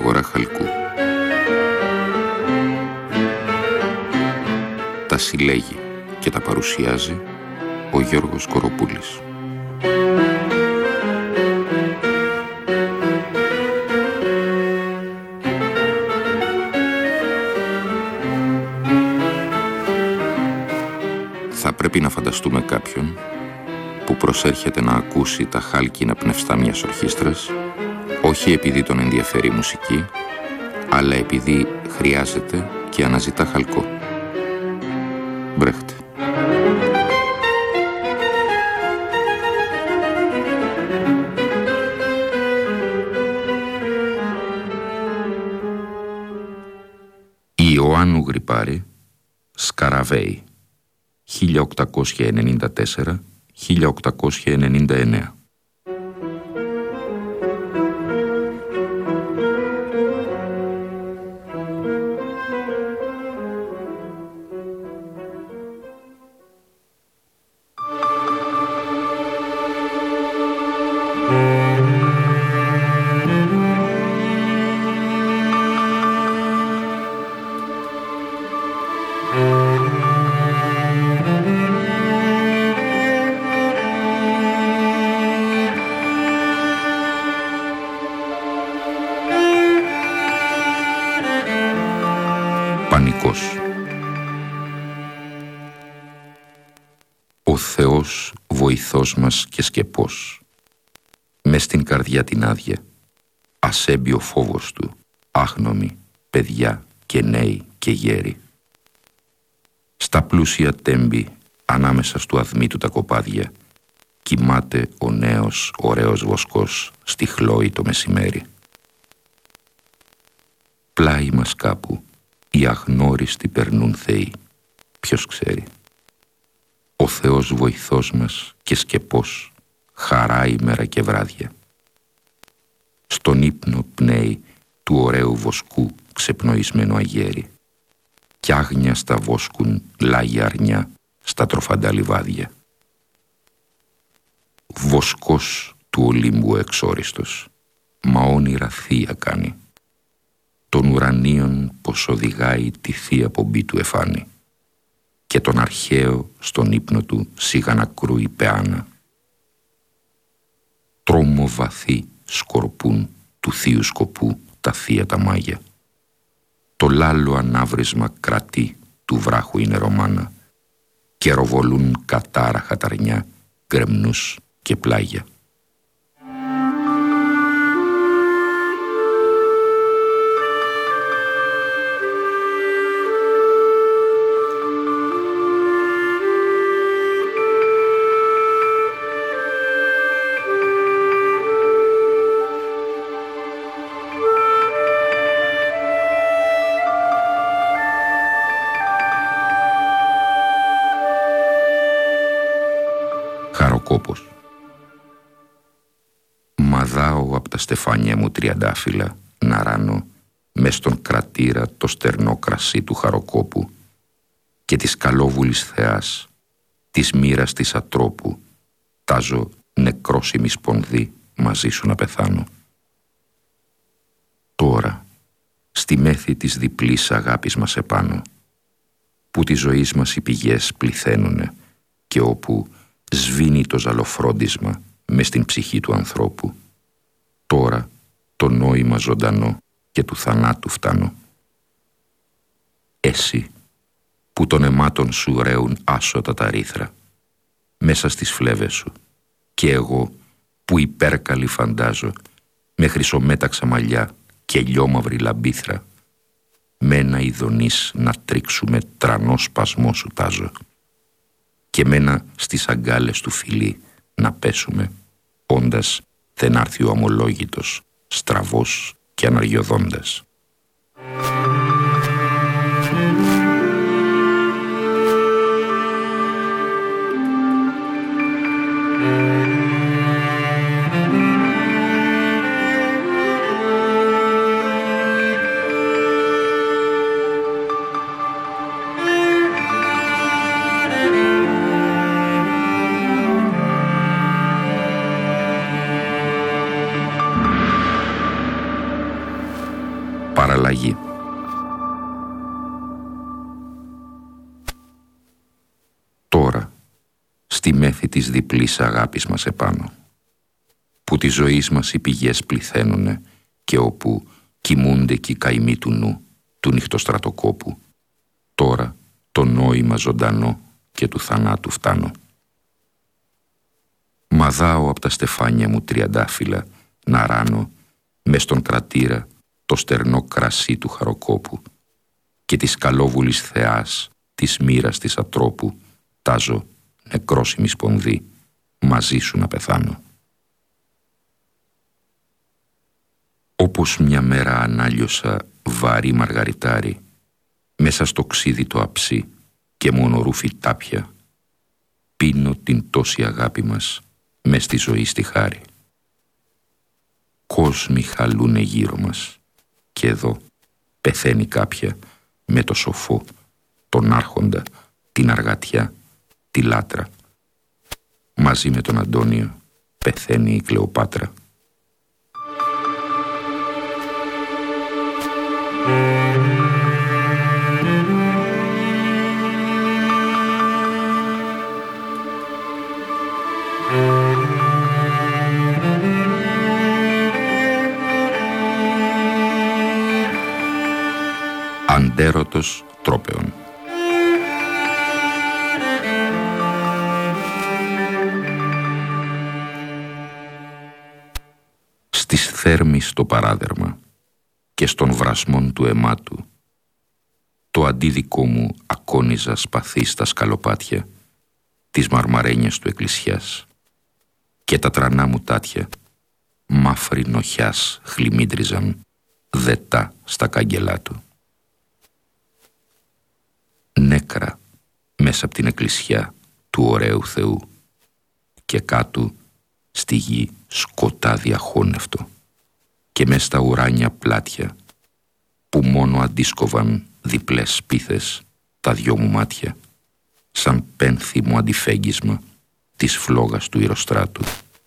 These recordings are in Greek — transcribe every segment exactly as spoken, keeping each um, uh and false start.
αγορά χαλκού. Τα συλλέγει και τα παρουσιάζει ο Γιώργος Κοροπούλης. Θα πρέπει να φανταστούμε κάποιον που προσέρχεται να ακούσει τα χάλκινα πνευστά μιας ορχήστρας, όχι επειδή τον ενδιαφέρει η μουσική, αλλά επειδή χρειάζεται και αναζητά χαλκό. Μπρέχτε. Η Ιωάννου Γρυπάρη, Σκαραβέη, χίλια οκτακόσια ενενήντα τέσσερα με χίλια οκτακόσια ενενήντα εννέα. Πανικός. Ο Θεός βοηθός μας και σκεπός, μες στην καρδιά την άδεια, ασέμπει ο φόβος του, άγνομοι, παιδιά και νέοι και γέροι. Στα πλούσια τέμπη, ανάμεσα στου αδμήτου τα κοπάδια, κοιμάται ο νέος ωραίος βοσκός στη χλόη το μεσημέρι. Πλάι μας κάπου οι αγνώριστοι περνούν θεοί, ποιος ξέρει. Ο Θεός βοηθός μας και σκεπός, χαρά ημέρα και βράδια. Στον ύπνο πνέει του ωραίου βοσκού ξεπνοισμένο αγέρι, κι άγνια στα βόσκουν λάγια αρνιά στα τροφαντά λιβάδια. Βοσκός του Ολύμπου εξόριστος, μα όνειρα θεία κάνει, των ουρανίων πως οδηγάει τη θεία πομπή του εφάνη, και τον αρχαίο στον ύπνο του σιγά κρούει πεάνα. Τρόμο βαθύ σκορπούν του θείου σκοπού τα θεία τα μάγια. Το λάλο ανάβρισμα κρατεί του βράχου είναι ρομάνα, και ροβολούν κατάρα χαταρνιά, γκρεμνούς και πλάγια. Χαροκόπος. Μαδάω απ' τα στεφάνια μου τριαντάφυλλα να ράνω μες στον κρατήρα το στερνό κρασί του χαροκόπου και της καλόβουλης θεάς, της μοίρας της ατρόπου, τάζω νεκρόσιμη σπονδύ μαζί σου να πεθάνω. Τώρα, στη μέθη της διπλής αγάπης μας επάνω, που τη ζωής μας οι πηγές πληθαίνουνε και όπου σβήνει το ζαλοφρόντισμα μες στην ψυχή του ανθρώπου, τώρα το νόημα ζωντανό και του θανάτου φτάνω. Εσύ που των αιμάτων σου ρέουν άσωτα τα ρήθρα μέσα στις φλέβες σου, και εγώ που υπέρκαλη φαντάζω με χρυσομέταξα μαλλιά και λιόμαυρη λαμπύθρα, με ένα ειδονής να τρίξουμε τρανό σπασμό σου τάζω, και μένα στις αγκάλες του φιλί να πέσουμε, όντας δεν άρθει ο αμολόγητος, στραβός και αναριωδώντας. Παραλλαγή. Τώρα, στη μέθη της διπλής αγάπης μας επάνω, που τη ζωής μας οι πηγές πληθαίνουνε και όπου κοιμούνται κι οι καημοί του νου, του νυχτοστρατοκόπου, τώρα το νόημα ζωντανό και του θανάτου φτάνω. Μαδάω απ' τα στεφάνια μου τριαντάφυλλα να ράνω μες στον κρατήρα το στερνό κρασί του χαροκόπου και της καλόβουλης θεάς, της μοίρας της ατρόπου, τάζω νεκρόσιμη σπονδύ μαζί σου να πεθάνω. Όπως μια μέρα ανάλιωσα βαρύ μαργαριτάρι μέσα στο ξύδι το αψί και μόνο ρούφι τάπια, πίνω την τόση αγάπη μας μες στη ζωή στη χάρη. Κόσμοι χαλούνε γύρω μας και εδώ πεθαίνει κάποια με το σοφό, τον άρχοντα, την αργατιά, τη λάτρα. Μαζί με τον Αντώνιο πεθαίνει η Κλεοπάτρα. Αντέρωτος τρόπεων. Στις θέρμης το παράδερμα και στον βρασμόν του αιμάτου το αντίδικό μου ακόνιζα σπαθί στα σκαλοπάτια τις μαρμαρένιες του εκκλησιάς και τα τρανά μου τάτια μαύρη νοχιάς χλιμίντριζαν δετά στα κάγκελά του. Νέκρα μέσα από την εκκλησιά του ωραίου Θεού και κάτω στη γη σκοτάδι αχώνευτο και μες στα ουράνια πλάτια που μόνο αντίσκοβαν διπλές σπίθες τα δυο μου μάτια σαν πένθυμο αντιφέγγισμα της φλόγας του Ηρωστράτου.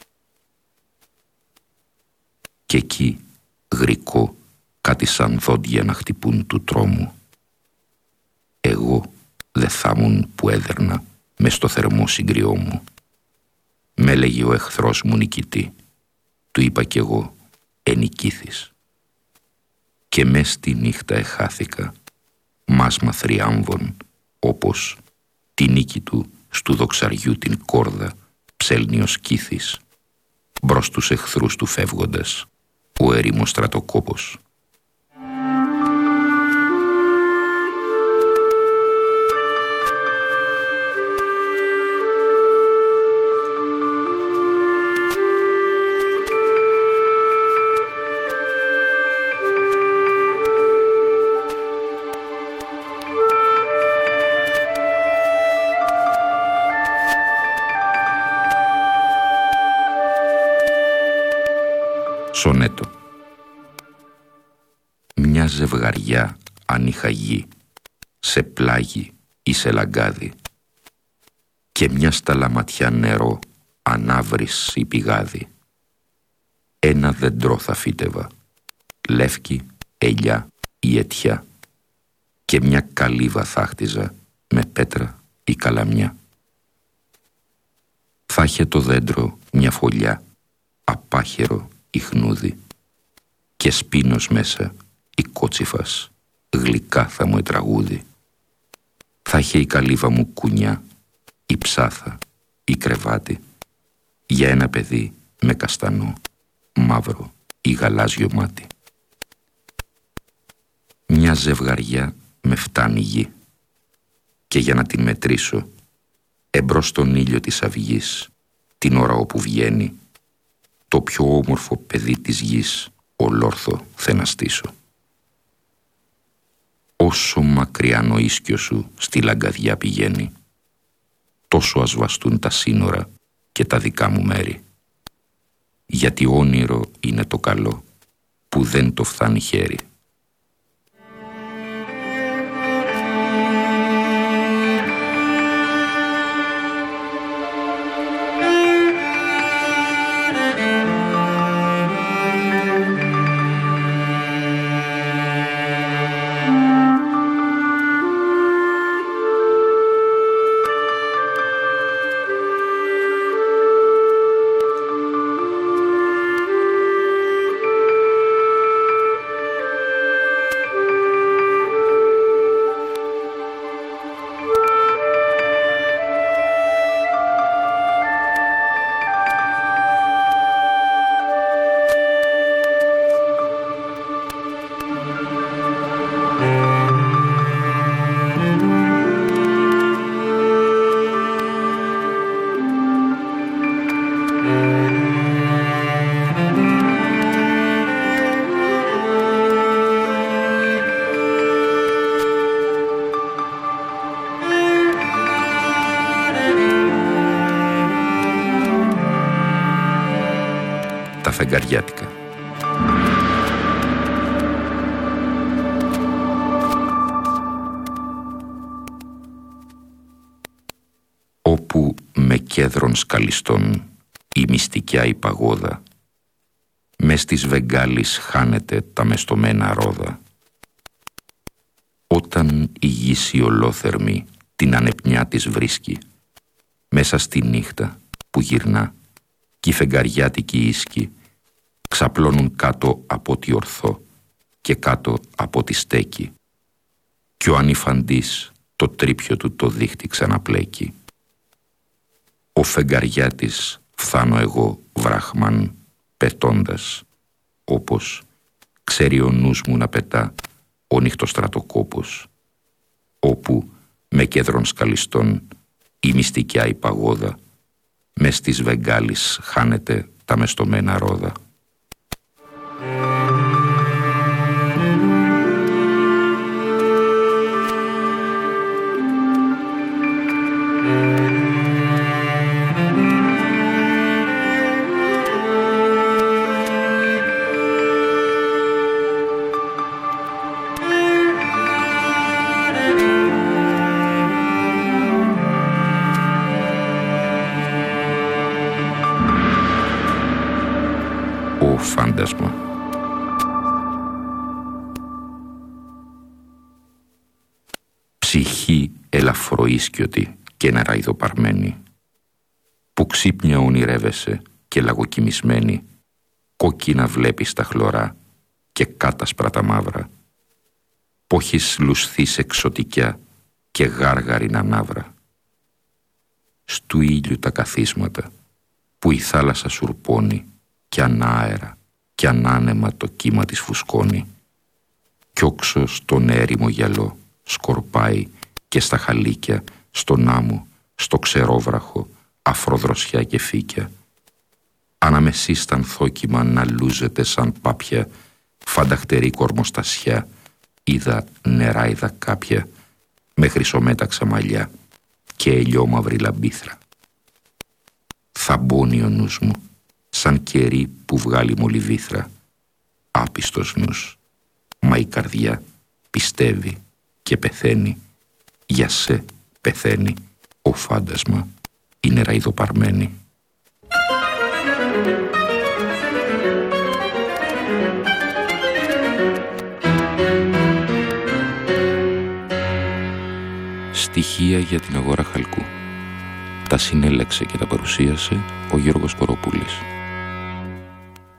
Και εκεί γρικό κάτι σαν δόντια να χτυπούν του τρόμου. Εγώ δε θα ήμουν που έδερνα μες στο θερμό συγκριό μου. Μ' έλεγε ο εχθρός μου νικητή, του είπα κι εγώ ενικήθης. Και μες στη νύχτα εχάθηκα, μάσμα θριάμβων, όπως τη νίκη του στου δοξαριού την κόρδα ψέλνει ο σκύθης, μπρος τους εχθρούς του φεύγοντας, ο έρημος στρατοκόπος. Σονέτο. Μια ζευγαριά αν είχα γη, σε πλάγι ή σε λαγκάδι, και μια σταλαματιά νερό ανάβρις ή πηγάδι. Ένα δεντρό θα φύτευα, λεύκη, ελιά ή αιτιά, και μια καλύβα θα χτιζα με πέτρα ή καλαμιά. Θα είχε το δέντρο μια φωλιά, απάχερο ιχνούδι, και σπίνος μέσα η κότσιφας γλυκά θα μου ετραγούδι. Θα είχε η καλύβα μου κουνιά, η ψάθα, η κρεβάτι, για ένα παιδί με καστανό, μαύρο ή γαλάζιο μάτι. Μια ζευγαριά με φτάνει γη, και για να την μετρήσω εμπρός στον ήλιο της αυγής, την ώρα όπου βγαίνει, το πιο όμορφο παιδί της γης ολόρθο θε να στήσω. Όσο μακριά ο ίσκιος σου στη λαγκαδιά πηγαίνει, τόσο ας βαστούν τα σύνορα και τα δικά μου μέρη. Γιατί όνειρο είναι το καλό που δεν το φθάνει χέρι. φεγγαριάτικα. Όπου με κέδρον σκαλιστών η μυστικιά η παγόδα, μες της Βεγγάλης χάνεται τα μεστομένα ρόδα. Όταν η γης ολόθερμη την ανεπνιά της βρίσκει, μέσα στη νύχτα που γυρνά κι οι φεγγαριάτικοι ίσκοι ξαπλώνουν κάτω από τη ορθό και κάτω από τη στέκη, κι ο ανηφαντής το τρίπιο του το δίχτυ ξαναπλέκει. Ο φεγγαριάτης φθάνω εγώ βράχμαν πετώντας, όπως ξέρει ο νους μου να πετά ο νυχτοστρατοκόπος, όπου με κέδρον σκαλιστών η μυστικιά η παγόδα, μες της Βεγγάλης χάνεται τα μεστομένα ρόδα. Φάντασμα. Ψυχή ελαφροίσκιωτη και νεραϊδοπαρμένη, που ξύπνια ονειρεύεσαι και λαγοκοιμισμένη, κόκκινα βλέπεις τα χλωρά και κάτασπρα τα μαύρα, πόχεις λουσθείς εξωτικιά και γάργαρινα ναύρα. Στου ήλιου τα καθίσματα που η θάλασσα σουρπώνει κι ανάερα κι ανάνεμα το κύμα της φουσκώνει, κι όξω στον έρημο γυαλό σκορπάει και στα χαλίκια, στον άμμο, στο ξερόβραχο, αφροδροσιά και φύκια. Αναμεσί στα ανθόκιμα να λούζεται σαν πάπια, φανταχτερή κορμοστασιά, είδα νεράιδα κάποια, με χρυσομέταξα μαλλιά και ελιόμαυρη λαμπίθρα. Θαμπώνει ο νους μου, σαν κερί που βγάλει μολυβήθρα, άπιστος νους, μα η καρδιά πιστεύει και πεθαίνει, για σε πεθαίνει, ο φάντασμα είναι ραϊδοπαρμένη. Στοιχεία για την αγορά χαλκού. Τα συνέλεξε και τα παρουσίασε ο Γιώργος Κοροπούλης.